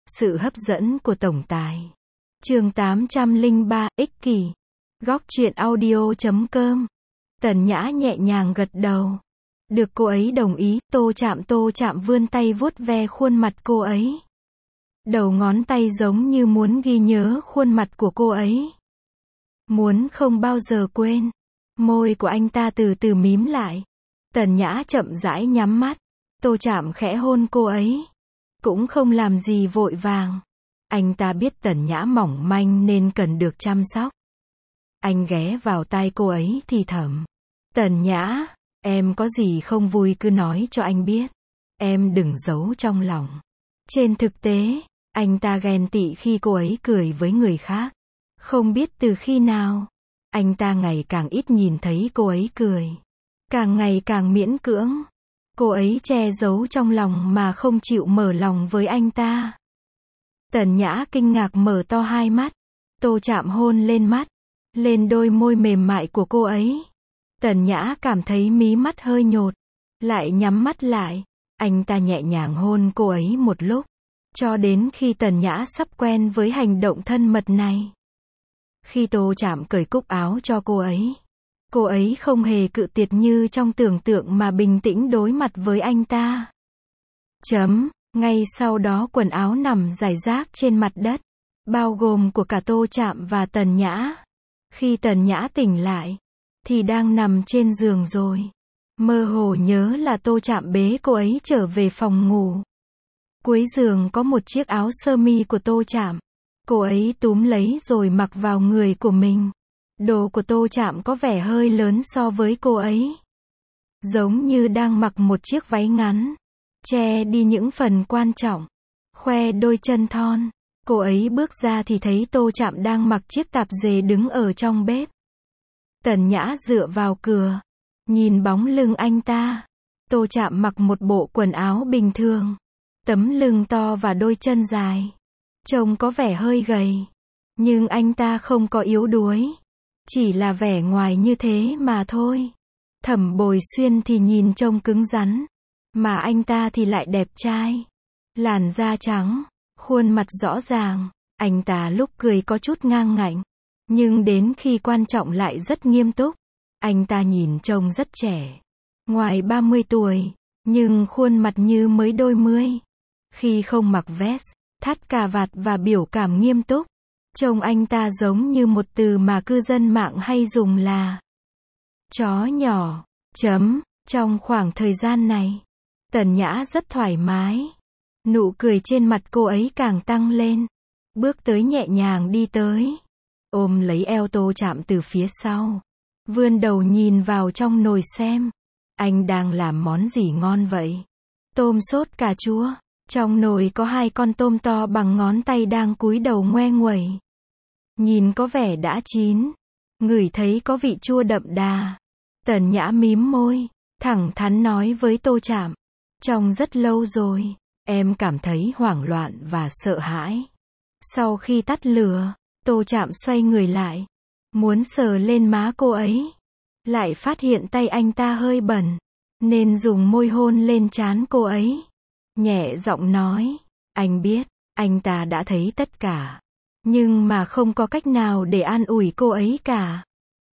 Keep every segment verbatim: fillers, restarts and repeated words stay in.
Sự hấp dẫn của tổng tài. Chương tám trăm lẻ ba, ích kỷ. Góc truyện audio chấm com. Tần Nhã nhẹ nhàng gật đầu. Được cô ấy đồng ý, Tô Chạm Tô Chạm vươn tay vuốt ve khuôn mặt cô ấy. Đầu ngón tay giống như muốn ghi nhớ khuôn mặt của cô ấy. Muốn không bao giờ quên. Môi của anh ta từ từ mím lại. Tần Nhã chậm rãi nhắm mắt. Tô Chạm khẽ hôn cô ấy. Cũng không làm gì vội vàng. Anh ta biết Tần Nhã mỏng manh nên cần được chăm sóc. Anh ghé vào tai cô ấy thì thầm. Tần Nhã, em có gì không vui cứ nói cho anh biết. Em đừng giấu trong lòng. Trên thực tế, anh ta ghen tị khi cô ấy cười với người khác. Không biết từ khi nào, anh ta ngày càng ít nhìn thấy cô ấy cười. Càng ngày càng miễn cưỡng. Cô ấy che giấu trong lòng mà không chịu mở lòng với anh ta. Tần Nhã kinh ngạc mở to hai mắt. Tô Chạm hôn lên mắt, lên đôi môi mềm mại của cô ấy. Tần Nhã cảm thấy mí mắt hơi nhột, lại nhắm mắt lại. Anh ta nhẹ nhàng hôn cô ấy một lúc, cho đến khi Tần Nhã sắp quen với hành động thân mật này. Khi Tô Chạm cởi cúc áo cho cô ấy, cô ấy không hề cự tuyệt như trong tưởng tượng mà bình tĩnh đối mặt với anh ta. Chấm, ngay sau đó quần áo nằm rải rác trên mặt đất, bao gồm của cả Tô Chạm và Tần Nhã. Khi Tần Nhã tỉnh lại, thì đang nằm trên giường rồi. Mơ hồ nhớ là Tô Chạm bế cô ấy trở về phòng ngủ. Cuối giường có một chiếc áo sơ mi của Tô Chạm. Cô ấy túm lấy rồi mặc vào người của mình. Đồ của Tô Chạm có vẻ hơi lớn so với cô ấy. Giống như đang mặc một chiếc váy ngắn, che đi những phần quan trọng, khoe đôi chân thon. Cô ấy bước ra thì thấy Tô Chạm đang mặc chiếc tạp dề đứng ở trong bếp. Tần Nhã dựa vào cửa, nhìn bóng lưng anh ta. Tô Chạm mặc một bộ quần áo bình thường, tấm lưng to và đôi chân dài. Trông có vẻ hơi gầy, nhưng anh ta không có yếu đuối. Chỉ là vẻ ngoài như thế mà thôi. Thẩm Bồi Xuyên thì nhìn trông cứng rắn, mà anh ta thì lại đẹp trai. Làn da trắng, khuôn mặt rõ ràng. Anh ta lúc cười có chút ngang ngạnh, nhưng đến khi quan trọng lại rất nghiêm túc. Anh ta nhìn trông rất trẻ, ngoài ba mươi tuổi, nhưng khuôn mặt như mới đôi mươi. Khi không mặc vest, thắt cà vạt và biểu cảm nghiêm túc, trông anh ta giống như một từ mà cư dân mạng hay dùng là chó nhỏ. Chấm, trong khoảng thời gian này, Tần Nhã rất thoải mái. Nụ cười trên mặt cô ấy càng tăng lên. Bước tới nhẹ nhàng đi tới, ôm lấy eo Tô Chạm từ phía sau. Vươn đầu nhìn vào trong nồi xem. Anh đang làm món gì ngon vậy? Tôm sốt cà chua. Trong nồi có hai con tôm to bằng ngón tay đang cúi đầu ngoe nguẩy. Nhìn có vẻ đã chín. Ngửi thấy có vị chua đậm đà. Tần Nhã mím môi, thẳng thắn nói với Tô Chạm. Trong rất lâu rồi, em cảm thấy hoảng loạn và sợ hãi. Sau khi tắt lửa, Tô Chạm xoay người lại, muốn sờ lên má cô ấy. Lại phát hiện tay anh ta hơi bẩn, nên dùng môi hôn lên trán cô ấy. Nhẹ giọng nói, anh biết, anh ta đã thấy tất cả. Nhưng mà không có cách nào để an ủi cô ấy cả.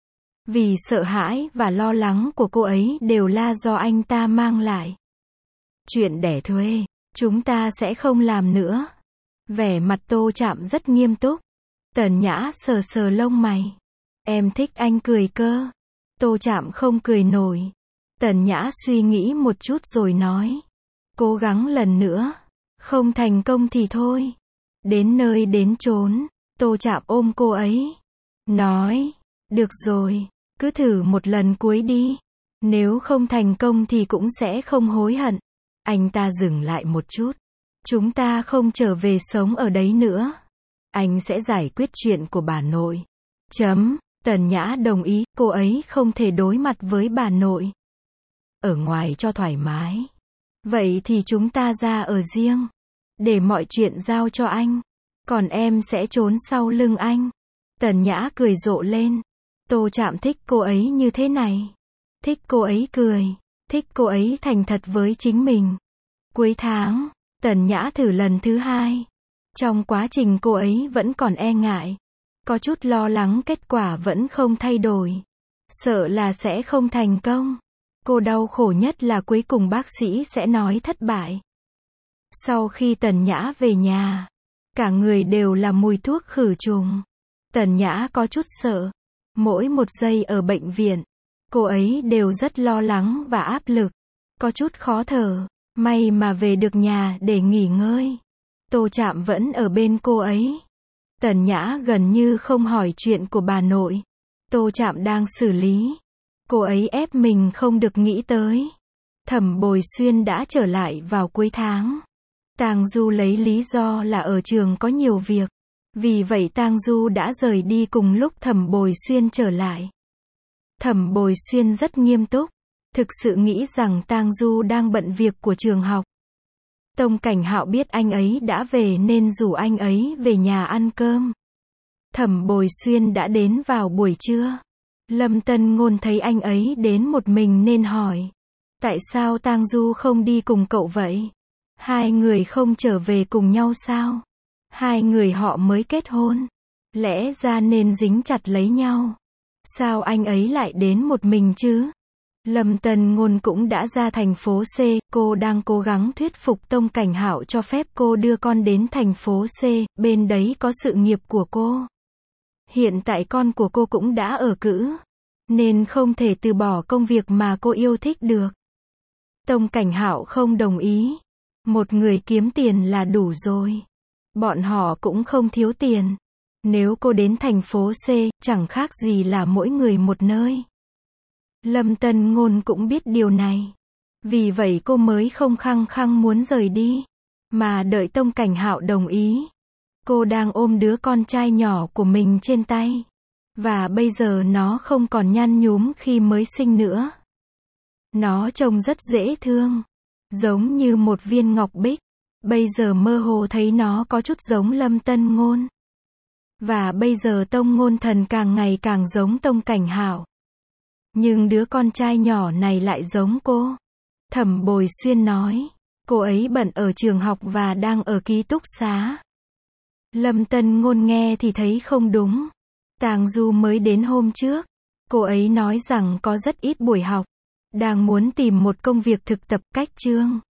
Vì sợ hãi và lo lắng của cô ấy đều là do anh ta mang lại. Chuyện đẻ thuê, chúng ta sẽ không làm nữa. Vẻ mặt Tô Chạm rất nghiêm túc. Tần Nhã sờ sờ lông mày. Em thích anh cười cơ. Tô Chạm không cười nổi. Tần Nhã suy nghĩ một chút rồi nói. Cố gắng lần nữa. Không thành công thì thôi. Đến nơi đến chốn, Tô Chạm ôm cô ấy. Nói, được rồi, cứ thử một lần cuối đi. Nếu không thành công thì cũng sẽ không hối hận. Anh ta dừng lại một chút. Chúng ta không trở về sống ở đấy nữa. Anh sẽ giải quyết chuyện của bà nội. Chấm, Tần Nhã đồng ý, cô ấy không thể đối mặt với bà nội. Ở ngoài cho thoải mái. Vậy thì chúng ta ra ở riêng. Để mọi chuyện giao cho anh. Còn em sẽ trốn sau lưng anh. Tần Nhã cười rộ lên. Tô Chạm thích cô ấy như thế này. Thích cô ấy cười. Thích cô ấy thành thật với chính mình. Cuối tháng, Tần Nhã thử lần thứ hai. Trong quá trình cô ấy vẫn còn e ngại, có chút lo lắng kết quả vẫn không thay đổi. Sợ là sẽ không thành công. Cô đau khổ nhất là cuối cùng bác sĩ sẽ nói thất bại. Sau khi Tần Nhã về nhà, cả người đều là mùi thuốc khử trùng. Tần Nhã có chút sợ. Mỗi một giây ở bệnh viện, cô ấy đều rất lo lắng và áp lực. Có chút khó thở. May mà về được nhà để nghỉ ngơi. Tô Trạm vẫn ở bên cô ấy. Tần Nhã gần như không hỏi chuyện của bà nội. Tô Trạm đang xử lý. Cô ấy ép mình không được nghĩ tới. Thẩm Bồi Xuyên đã trở lại vào cuối tháng. Tang Du lấy lý do là ở trường có nhiều việc. Vì vậy Tang Du đã rời đi cùng lúc Thẩm Bồi Xuyên trở lại. Thẩm Bồi Xuyên rất nghiêm túc. Thực sự nghĩ rằng Tang Du đang bận việc của trường học. Tông Cảnh Hạo biết anh ấy đã về nên rủ anh ấy về nhà ăn cơm. Thẩm Bồi Xuyên đã đến vào buổi trưa. Lâm Tân Ngôn thấy anh ấy đến một mình nên hỏi. Tại sao Tang Du không đi cùng cậu vậy? Hai người không trở về cùng nhau sao? Hai người họ mới kết hôn. Lẽ ra nên dính chặt lấy nhau. Sao anh ấy lại đến một mình chứ? Lâm Tân Ngôn cũng đã ra thành phố C, cô đang cố gắng thuyết phục Tông Cảnh Hạo cho phép cô đưa con đến thành phố C, bên đấy có sự nghiệp của cô. Hiện tại con của cô cũng đã ở cữ, nên không thể từ bỏ công việc mà cô yêu thích được. Tông Cảnh Hạo không đồng ý. Một người kiếm tiền là đủ rồi. Bọn họ cũng không thiếu tiền. Nếu cô đến thành phố C, chẳng khác gì là mỗi người một nơi. Lâm Tân Ngôn cũng biết điều này. Vì vậy cô mới không khăng khăng muốn rời đi, mà đợi Tông Cảnh Hạo đồng ý. Cô đang ôm đứa con trai nhỏ của mình trên tay. Và bây giờ nó không còn nhăn nhúm khi mới sinh nữa. Nó trông rất dễ thương. Giống như một viên ngọc bích. Bây giờ mơ hồ thấy nó có chút giống Lâm Tân Ngôn. Và bây giờ Tông Ngôn Thần càng ngày càng giống Tông Cảnh Hạo. Nhưng đứa con trai nhỏ này lại giống cô. Thẩm Bồi Xuyên nói. Cô ấy bận ở trường học và đang ở ký túc xá. Lâm Tân Ngôn nghe thì thấy không đúng. Tang Du mới đến hôm trước. Cô ấy nói rằng có rất ít buổi học. Đang muốn tìm một công việc thực tập cách chương.